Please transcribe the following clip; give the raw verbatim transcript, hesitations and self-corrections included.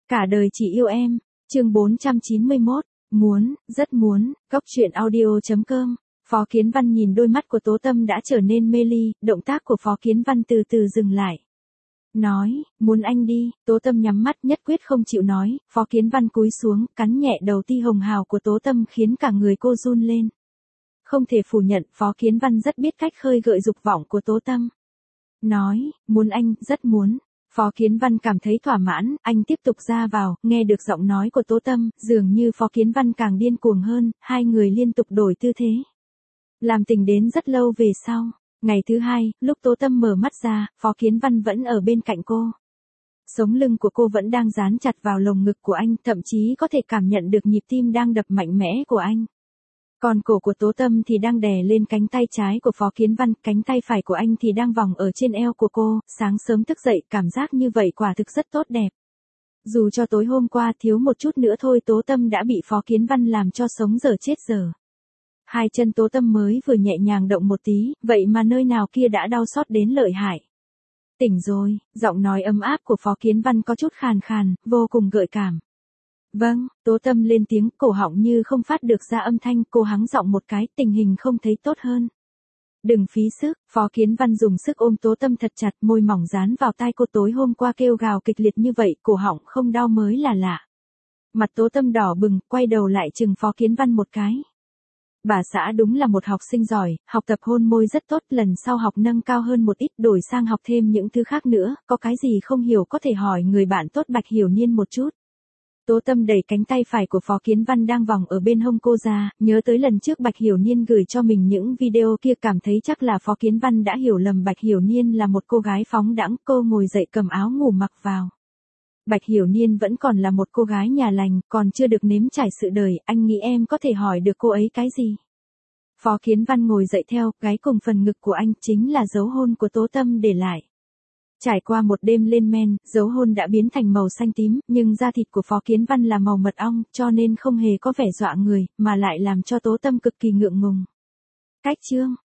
Cả đời chỉ yêu em, chương bốn trăm chín mươi mốt, muốn, rất muốn, góc truyện audio chấm com. Phó Kiến Văn nhìn đôi mắt của Tố Tâm đã trở nên mê ly, động tác của Phó Kiến Văn từ từ dừng lại. Nói, muốn anh đi, Tố Tâm nhắm mắt nhất quyết không chịu nói, Phó Kiến Văn cúi xuống, cắn nhẹ đầu ti hồng hào của Tố Tâm khiến cả người cô run lên. Không thể phủ nhận, Phó Kiến Văn rất biết cách khơi gợi dục vọng của Tố Tâm. Nói, muốn anh, rất muốn. Phó Kiến Văn cảm thấy thỏa mãn, anh tiếp tục ra vào, nghe được giọng nói của Tố Tâm, dường như Phó Kiến Văn càng điên cuồng hơn, hai người liên tục đổi tư thế. Làm tình đến rất lâu về sau. Ngày thứ hai, lúc Tố Tâm mở mắt ra, Phó Kiến Văn vẫn ở bên cạnh cô. Sống lưng của cô vẫn đang dán chặt vào lồng ngực của anh, thậm chí có thể cảm nhận được nhịp tim đang đập mạnh mẽ của anh. Còn cổ của Tố Tâm thì đang đè lên cánh tay trái của Phó Kiến Văn, cánh tay phải của anh thì đang vòng ở trên eo của cô, sáng sớm thức dậy cảm giác như vậy quả thực rất tốt đẹp. Dù cho tối hôm qua thiếu một chút nữa thôi Tố Tâm đã bị Phó Kiến Văn làm cho sống dở chết dở. Hai chân Tố Tâm mới vừa nhẹ nhàng động một tí, vậy mà nơi nào kia đã đau xót đến lợi hại. Tỉnh rồi, giọng nói ấm áp của Phó Kiến Văn có chút khàn khàn, vô cùng gợi cảm. Vâng, Tố Tâm lên tiếng, cổ họng như không phát được ra âm thanh, cô hắng giọng một cái, tình hình không thấy tốt hơn. Đừng phí sức, Phó Kiến Văn dùng sức ôm Tố Tâm thật chặt, môi mỏng dán vào tai cô, tối hôm qua kêu gào kịch liệt như vậy, cổ họng không đau mới là lạ. Mặt Tố Tâm đỏ bừng, quay đầu lại chừng Phó Kiến Văn một cái. Bà xã đúng là một học sinh giỏi, học tập hôn môi rất tốt, lần sau học nâng cao hơn một ít, đổi sang học thêm những thứ khác nữa, có cái gì không hiểu có thể hỏi người bạn tốt Bạch Hiểu Niên một chút. Tố Tâm đẩy cánh tay phải của Phó Kiến Văn đang vòng ở bên hông cô ra, nhớ tới lần trước Bạch Hiểu Niên gửi cho mình những video kia, cảm thấy chắc là Phó Kiến Văn đã hiểu lầm Bạch Hiểu Niên là một cô gái phóng đãng. Cô ngồi dậy cầm áo ngủ mặc vào. Bạch Hiểu Niên vẫn còn là một cô gái nhà lành, còn chưa được nếm trải sự đời, anh nghĩ em có thể hỏi được cô ấy cái gì? Phó Kiến Văn ngồi dậy theo, gáy cùng phần ngực của anh chính là dấu hôn của Tố Tâm để lại. Trải qua một đêm lên men, dấu hôn đã biến thành màu xanh tím, nhưng da thịt của Phó Kiến Văn là màu mật ong, cho nên không hề có vẻ dọa người, mà lại làm cho Tố Tâm cực kỳ ngượng ngùng. Cách chương,